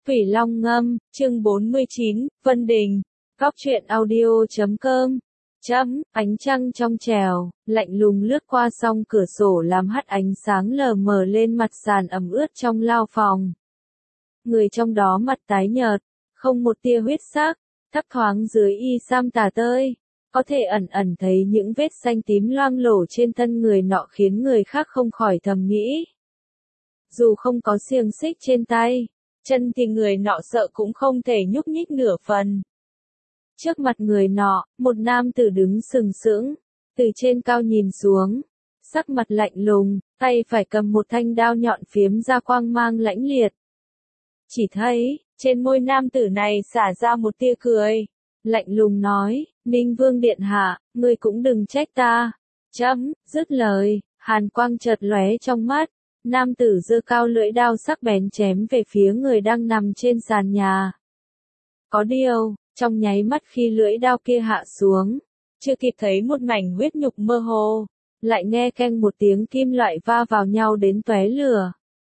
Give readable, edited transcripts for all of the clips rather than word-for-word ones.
Quỷ Long Ngâm, chương 49, Vân Đình. Góc truyện audio.com. Ánh trăng trong trèo, lạnh lùng lướt qua song cửa sổ làm hắt ánh sáng lờ mờ lên mặt sàn ẩm ướt trong lao phòng. Người trong đó mặt tái nhợt, không một tia huyết sắc, thấp thoáng dưới y sam tà tơi, có thể ẩn ẩn thấy những vết xanh tím loang lổ trên thân người nọ khiến người khác không khỏi thầm nghĩ. Dù không có xiềng xích trên tay, chân thì người nọ sợ cũng không thể nhúc nhích nửa phần. Trước mặt người nọ, một nam tử đứng sừng sững, từ trên cao nhìn xuống, sắc mặt lạnh lùng, tay phải cầm một thanh đao nhọn phiếm ra quang mang lãnh liệt. Chỉ thấy, trên môi nam tử này xả ra một tia cười, lạnh lùng nói, Ninh Vương điện hạ, ngươi cũng đừng trách ta. Dứt lời, hàn quang chợt lóe trong mắt. Nam tử giơ cao lưỡi đao sắc bén chém về phía người đang nằm trên sàn nhà. Có điều, trong nháy mắt khi lưỡi đao kia hạ xuống, chưa kịp thấy một mảnh huyết nhục mơ hồ, lại nghe keng một tiếng kim loại va vào nhau đến tóe lửa.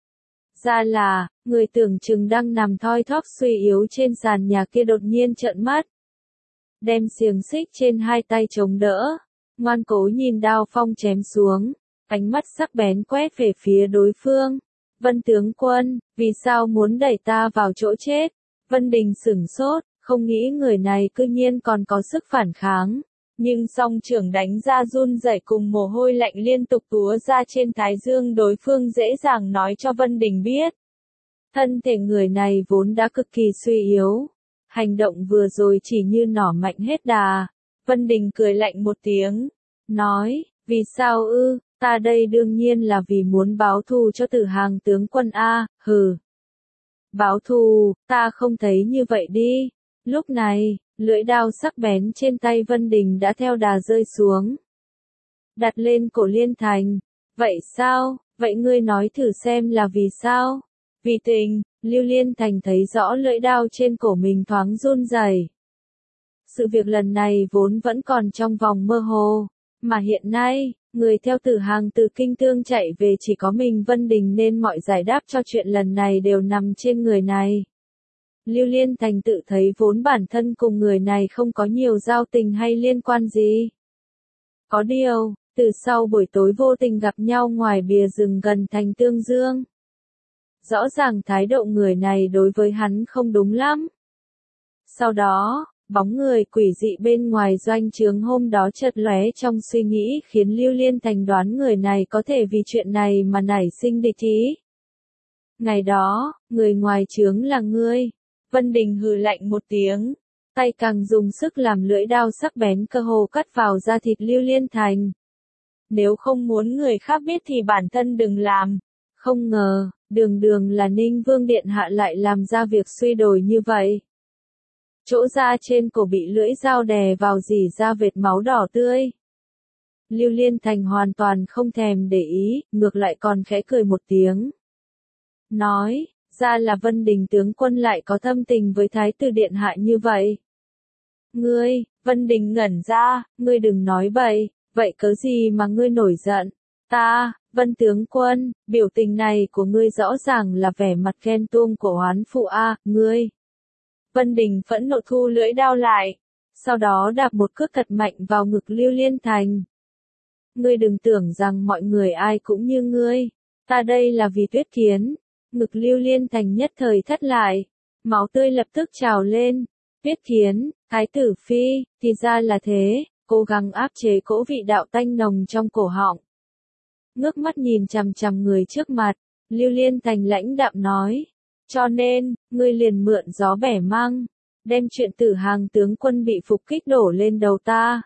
Ra là, người tưởng chừng đang nằm thoi thóp suy yếu trên sàn nhà kia đột nhiên trợn mắt. Đem xiềng xích trên hai tay chống đỡ, ngoan cố nhìn đao phong chém xuống. Ánh mắt sắc bén quét về phía đối phương. Vân tướng quân, vì sao muốn đẩy ta vào chỗ chết? Vân Đình sửng sốt, không nghĩ người này cư nhiên còn có sức phản kháng. Nhưng song trưởng đánh ra run rẩy cùng mồ hôi lạnh liên tục túa ra trên thái dương đối phương dễ dàng nói cho Vân Đình biết. Thân thể người này vốn đã cực kỳ suy yếu. Hành động vừa rồi chỉ như nỏ mạnh hết đà. Vân Đình cười lạnh một tiếng. Nói, vì sao ư? Ta đây đương nhiên là vì muốn báo thù cho Tử Hàng tướng quân a, hừ. Báo thù, ta không thấy như vậy đi. Lúc này, lưỡi đao sắc bén trên tay Vân Đình đã theo đà rơi xuống. Đặt lên cổ Liên Thành. Vậy sao, vậy ngươi nói thử xem là vì sao? Vì tình, Lưu Liên Thành thấy rõ lưỡi đao trên cổ mình thoáng run rẩy. Sự việc lần này vốn vẫn còn trong vòng mơ hồ, mà hiện nay, người theo Tử Hàng từ Kinh Tương chạy về chỉ có mình Vân Đình nên mọi giải đáp cho chuyện lần này đều nằm trên người này. Lưu Liên Thành tự thấy vốn bản thân cùng người này không có nhiều giao tình hay liên quan gì. Có điều, từ sau buổi tối vô tình gặp nhau ngoài bìa rừng gần thành Tương Dương. Rõ ràng thái độ người này đối với hắn không đúng lắm. Sau đó, bóng người quỷ dị bên ngoài doanh trướng hôm đó chợt lóe trong suy nghĩ khiến Lưu Liên Thành đoán người này có thể vì chuyện này mà nảy sinh địch ý. Ngày đó, người ngoài trướng là ngươi. Vân Đình hừ lạnh một tiếng, tay càng dùng sức làm lưỡi đao sắc bén cơ hồ cắt vào da thịt Lưu Liên Thành. Nếu không muốn người khác biết thì bản thân đừng làm. Không ngờ, đường là Ninh Vương điện hạ lại làm ra việc suy đồi như vậy. Chỗ da trên cổ bị lưỡi dao đè vào rỉ ra vệt máu đỏ tươi. Lưu Liên Thành hoàn toàn không thèm để ý, ngược lại còn khẽ cười một tiếng. Nói, ra là Vân Đình tướng quân lại có thâm tình với Thái tử điện hạ như vậy. Ngươi, Vân Đình ngẩn ra, ngươi đừng nói bậy, vậy cớ gì mà ngươi nổi giận? Ta, Vân tướng quân, biểu tình này của ngươi rõ ràng là vẻ mặt ghen tuông của oán phụ a, ngươi. Vân Đình phẫn nộ thu lưỡi đao lại, sau đó đạp một cước thật mạnh vào ngực Lưu Liên Thành. Ngươi đừng tưởng rằng mọi người ai cũng như ngươi, ta đây là vì Tuyết Kiến. Ngực Lưu Liên Thành nhất thời thắt lại, máu tươi lập tức trào lên. Tuyết Kiến, Thái tử phi, thì ra là thế, cố gắng áp chế cỗ vị đạo tanh nồng trong cổ họng. Ngước mắt nhìn chằm chằm người trước mặt, Lưu Liên Thành lãnh đạm nói. Cho nên, ngươi liền mượn gió bẻ măng, đem chuyện Tử Hàng tướng quân bị phục kích đổ lên đầu ta.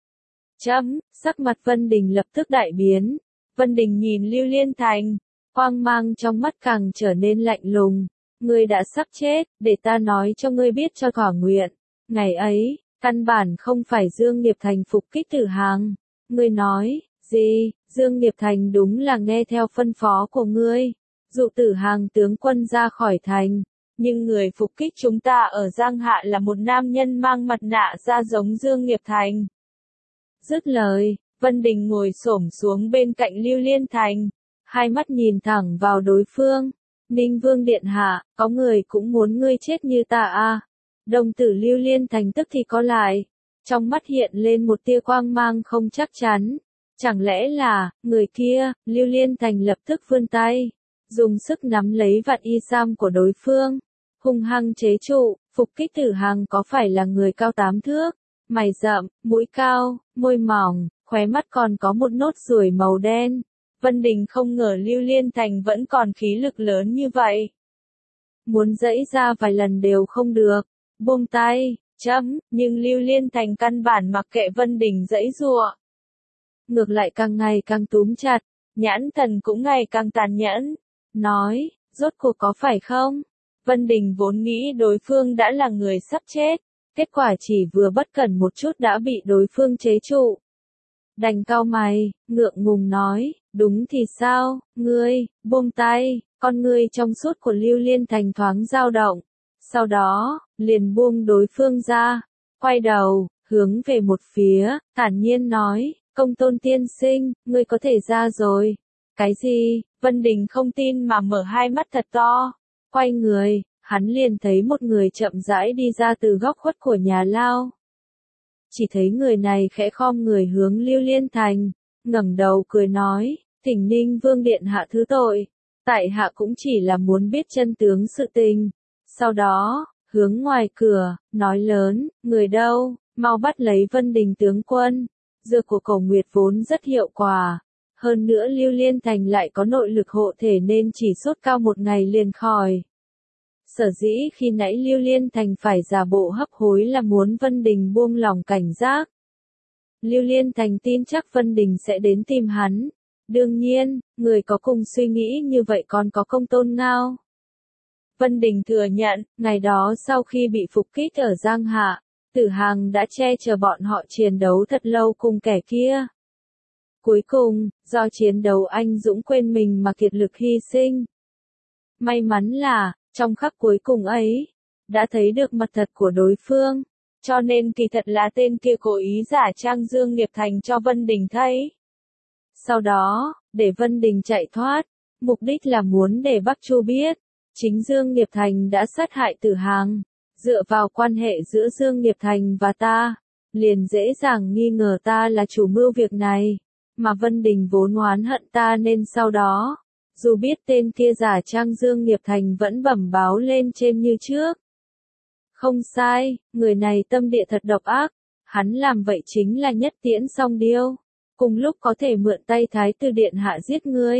Sắc mặt Vân Đình lập tức đại biến. Vân Đình nhìn Lưu Liên Thành, quang mang trong mắt càng trở nên lạnh lùng. Ngươi đã sắp chết, để ta nói cho ngươi biết cho thỏa nguyện. Ngày ấy, căn bản không phải Dương Nghiệp Thành phục kích Tử Hàng. Ngươi nói, gì, Dương Nghiệp Thành đúng là nghe theo phân phó của ngươi. Dụ Tử Hàng tướng quân ra khỏi thành, nhưng người phục kích chúng ta ở Giang Hạ là một nam nhân mang mặt nạ da giống Dương Nghiệp Thành. Dứt lời, Vân Đình ngồi xổm xuống bên cạnh Lưu Liên Thành, hai mắt nhìn thẳng vào đối phương, Ninh Vương điện hạ, có người cũng muốn ngươi chết như ta à. Đồng tử Lưu Liên Thành tức thì có lại. Trong mắt hiện lên một tia quang mang không chắc chắn. Chẳng lẽ là, người kia, Lưu Liên Thành lập tức vươn tay. Dùng sức nắm lấy vạt y sam của đối phương. Hung hăng chế trụ, Phục Kích Tử Hằng có phải là người cao 8 thước, mày rậm, mũi cao, môi mỏng, khóe mắt còn có một nốt ruồi màu đen. Vân Đình không ngờ Lưu Liên Thành vẫn còn khí lực lớn như vậy. Muốn giãy ra vài lần đều không được. Buông tay, nhưng Lưu Liên Thành căn bản mặc kệ Vân Đình giãy giụa. Ngược lại càng ngày càng túm chặt, nhãn thần cũng ngày càng tàn nhẫn. Nói, rốt cuộc có phải không? Vân Đình vốn nghĩ đối phương đã là người sắp chết. Kết quả chỉ vừa bất cẩn một chút đã bị đối phương chế trụ. Đành cau mày, ngượng ngùng nói, đúng thì sao, ngươi, buông tay, con ngươi trong suốt của Lưu Liên Thành thoáng dao động. Sau đó, liền buông đối phương ra, quay đầu, hướng về một phía, thản nhiên nói, Công Tôn tiên sinh, ngươi có thể ra rồi. Cái gì? Vân Đình không tin mà mở hai mắt thật to. Quay người, hắn liền thấy một người chậm rãi đi ra từ góc khuất của nhà lao. Chỉ thấy người này khẽ khom người hướng Lưu Liên Thành, ngẩng đầu cười nói, thỉnh Ninh Vương điện hạ thứ tội, tại hạ cũng chỉ là muốn biết chân tướng sự tình. Sau đó, hướng ngoài cửa, nói lớn, người đâu, mau bắt lấy Vân Đình tướng quân. Dược của Cổ Nguyệt vốn rất hiệu quả. Hơn nữa Lưu Liên Thành lại có nội lực hộ thể nên chỉ sốt cao một ngày liền khỏi. Sở dĩ khi nãy Lưu Liên Thành phải giả bộ hấp hối là muốn Vân Đình buông lòng cảnh giác. Lưu Liên Thành tin chắc Vân Đình sẽ đến tìm hắn. Đương nhiên, người có cùng suy nghĩ như vậy còn có Công Tôn Ngao. Vân Đình thừa nhận, ngày đó sau khi bị phục kích ở Giang Hạ, Tử Hằng đã che chở bọn họ chiến đấu thật lâu cùng kẻ kia. Cuối cùng, do chiến đấu anh dũng quên mình mà kiệt lực hy sinh. May mắn là, trong khắc cuối cùng ấy, đã thấy được mặt thật của đối phương, cho nên kỳ thật là tên kia cố ý giả trang Dương Nghiệp Thành cho Vân Đình thấy. Sau đó, để Vân Đình chạy thoát, mục đích là muốn để Bắc Chu biết, chính Dương Nghiệp Thành đã sát hại Tử Hằng. Dựa vào quan hệ giữa Dương Nghiệp Thành và ta, liền dễ dàng nghi ngờ ta là chủ mưu việc này, mà Vân Đình vốn oán hận ta nên sau đó, dù biết tên kia giả trang Dương Nghiệp Thành vẫn bẩm báo lên trên như trước. Không sai, người này tâm địa thật độc ác, hắn làm vậy chính là nhất tiễn song điêu, cùng lúc có thể mượn tay Thái tử điện hạ giết ngươi.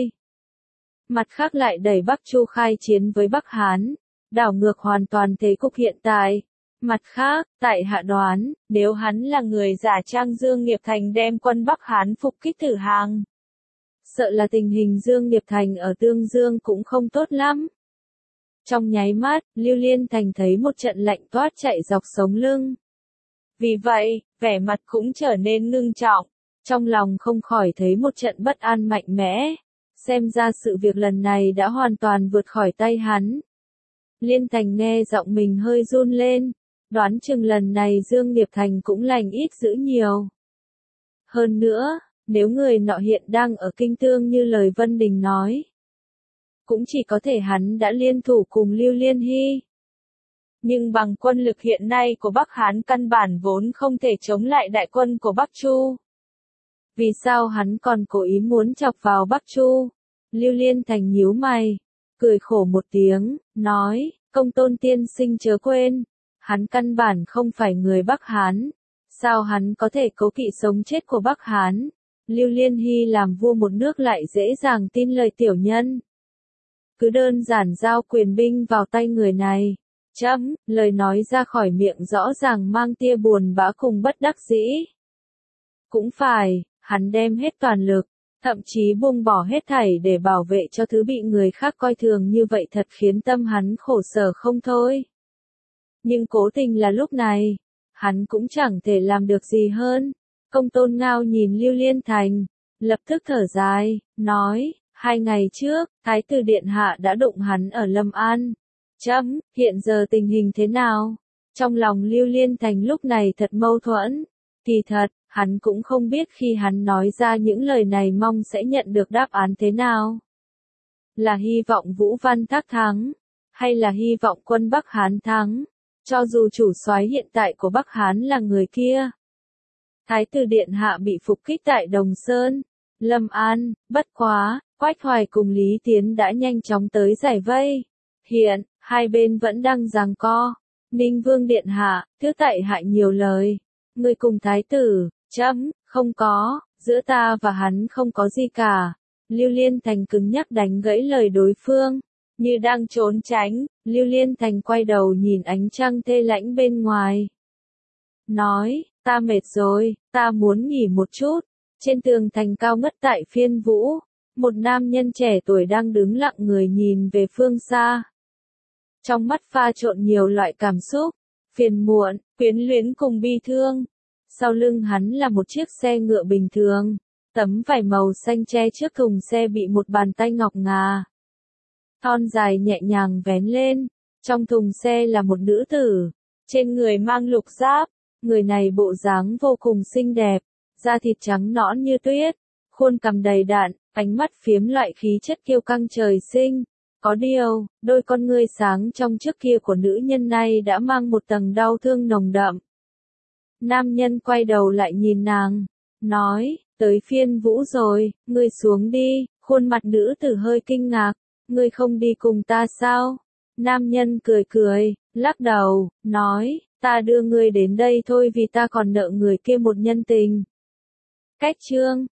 Mặt khác lại đẩy Bắc Chu khai chiến với Bắc Hán, đảo ngược hoàn toàn thế cục hiện tại. Mặt khác, tại hạ đoán, nếu hắn là người giả trang Dương Nghiệp Thành đem quân Bắc Hán phục kích Tử Hằng, sợ là tình hình Dương Nghiệp Thành ở Tương Dương cũng không tốt lắm. Trong nháy mắt, Lưu Liên Thành thấy một trận lạnh toát chạy dọc sống lưng. Vì vậy, vẻ mặt cũng trở nên ngưng trọng, trong lòng không khỏi thấy một trận bất an mạnh mẽ. Xem ra sự việc lần này đã hoàn toàn vượt khỏi tay hắn. Liên Thành nghe giọng mình hơi run lên, đoán chừng lần này Dương Nghiệp Thành cũng lành ít dữ nhiều. Hơn nữa, nếu người nọ hiện đang ở Kinh Tương như lời Vân Đình nói, cũng chỉ có thể hắn đã liên thủ cùng Lưu Liên Hy. Nhưng bằng quân lực hiện nay của Bắc Hán căn bản vốn không thể chống lại đại quân của Bắc Chu. Vì sao hắn còn cố ý muốn chọc vào Bắc Chu? Lưu Liên Thành nhíu mày, cười khổ một tiếng, nói, Công Tôn tiên sinh chớ quên, hắn căn bản không phải người Bắc Hán, sao hắn có thể cố kỵ sống chết của Bắc Hán? Lưu Liên Hy làm vua một nước lại dễ dàng tin lời tiểu nhân. Cứ đơn giản giao quyền binh vào tay người này. Lời nói ra khỏi miệng rõ ràng mang tia buồn bã cùng bất đắc dĩ. Cũng phải, hắn đem hết toàn lực, thậm chí buông bỏ hết thảy để bảo vệ cho thứ bị người khác coi thường như vậy thật khiến tâm hắn khổ sở không thôi. Nhưng cố tình là lúc này, hắn cũng chẳng thể làm được gì hơn. Công Tôn Ngao nhìn Lưu Liên Thành, lập tức thở dài, nói, 2 ngày trước, Thái tử điện hạ đã đụng hắn ở Lâm An. Hiện giờ tình hình thế nào? Trong lòng Lưu Liên Thành lúc này thật mâu thuẫn. Kỳ thật, hắn cũng không biết khi hắn nói ra những lời này mong sẽ nhận được đáp án thế nào. Là hy vọng Vũ Văn Thác thắng, hay là hy vọng quân Bắc Hán thắng, cho dù chủ soái hiện tại của Bắc Hán là người kia. Thái tử điện hạ bị phục kích tại Đồng Sơn, Lâm An, bất quá, Quách Hoài cùng Lý Tiến đã nhanh chóng tới giải vây. Hiện, hai bên vẫn đang giằng co. Ninh Vương điện hạ, thứ tại hạ nhiều lời. Người cùng thái tử, không có, giữa ta và hắn không có gì cả. Lưu Liên Thành cứng nhắc đánh gãy lời đối phương. Như đang trốn tránh, Lưu Liên Thành quay đầu nhìn ánh trăng thê lãnh bên ngoài. Nói, ta mệt rồi, ta muốn nghỉ một chút. Trên tường thành cao ngất tại Phiên Vũ, một nam nhân trẻ tuổi đang đứng lặng người nhìn về phương xa. Trong mắt pha trộn nhiều loại cảm xúc, phiền muộn, quyến luyến cùng bi thương. Sau lưng hắn là một chiếc xe ngựa bình thường, tấm vải màu xanh che trước thùng xe bị một bàn tay ngọc ngà thon dài nhẹ nhàng vén lên. Trong thùng xe là một nữ tử, trên người mang lục giáp, người này bộ dáng vô cùng xinh đẹp, da thịt trắng nõn như tuyết, khuôn cằm đầy đặn, ánh mắt phiếm loại khí chất kiêu căng trời sinh. Có điều, đôi con ngươi sáng trong trước kia của nữ nhân này đã mang một tầng đau thương nồng đậm. Nam nhân quay đầu lại nhìn nàng, nói, tới Phiên Vũ rồi, ngươi xuống đi. Khuôn mặt nữ tử hơi kinh ngạc, ngươi không đi cùng ta sao? Nam nhân cười cười, lắc đầu, nói, ta đưa ngươi đến đây thôi vì ta còn nợ người kia một nhân tình. Cách chương